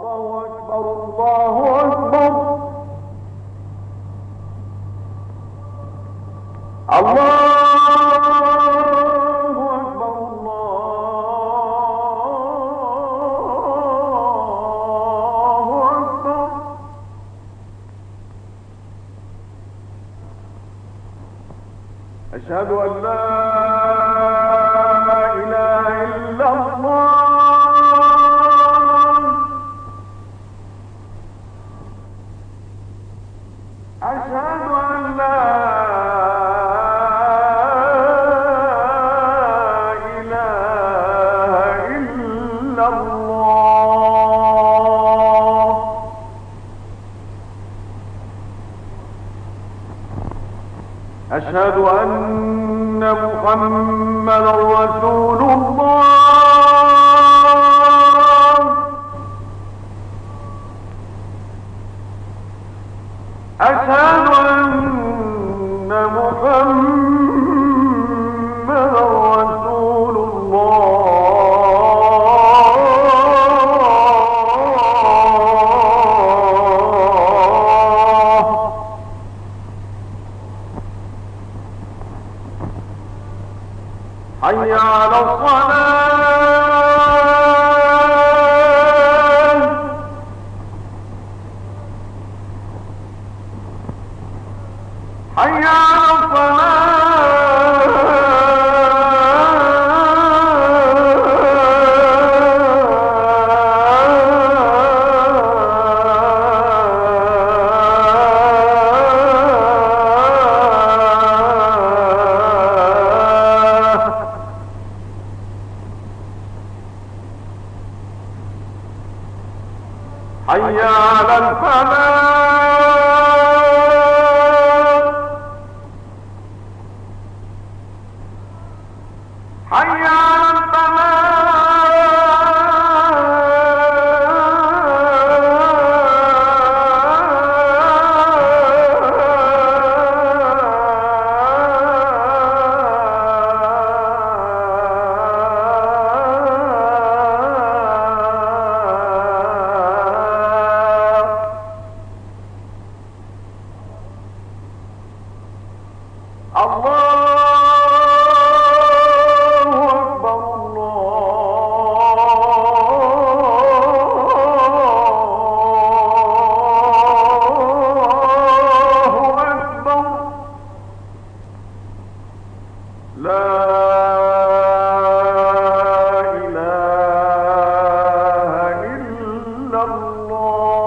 أشهد أن لا إله إلا الله. أشهد أن لا إله إلا الله. أشهد أن محمدا رسول الله. أشهد أن محمدا رسول الله. حي على الصلاة. حي على حي على الفلاح. حي على الله.